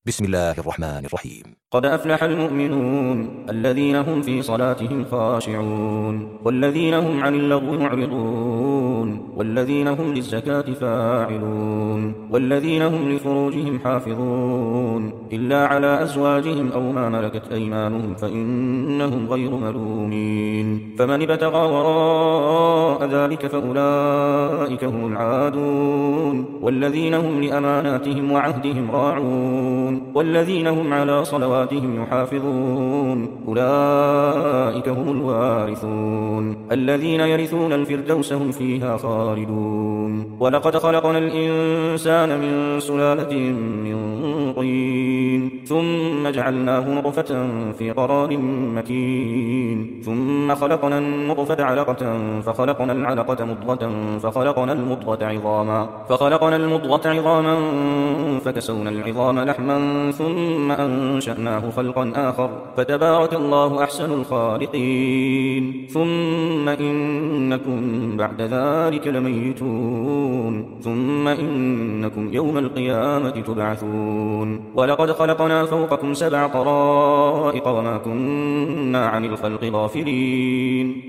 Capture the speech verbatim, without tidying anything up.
بسم الله الرحمن الرحيم. قد أفلح المؤمنون الذين هم في صلاتهم خاشعون والذين هم عن اللغو معرضون والذين هم للزكاة فاعلون والذين هم لفروجهم حافظون إلا على أزواجهم أو ما ملكت أيمانهم فإنهم غير ملومين. فمن ابتغى وراء ذلك فأولئك هم العادون والذين هم لأماناتهم وعهدهم راعون والذين هم على صلواتهم يحافظون أولئك هم الوارثون الذين يرثون الفردوس هم فيها خالدون. ولقد خلقنا الإنسان من سلالة من طين ثم جعلناه نطفة في قرار مكين ثم خلقنا النطفة علقة فخلقنا العلقة مضغة فخلقنا المضغة عظاما فخلقنا المضغة عظاما فكسونا العظام لحما ثم أنشأناه خلقا آخر فتبارك الله أحسن الخالقين. ثم إنكم بعد ذلك لميتون ثم إنكم يوم القيامة تبعثون. ولقد خلقنا فوقكم سبع طرائق وما كنا عن الخلق غافلين.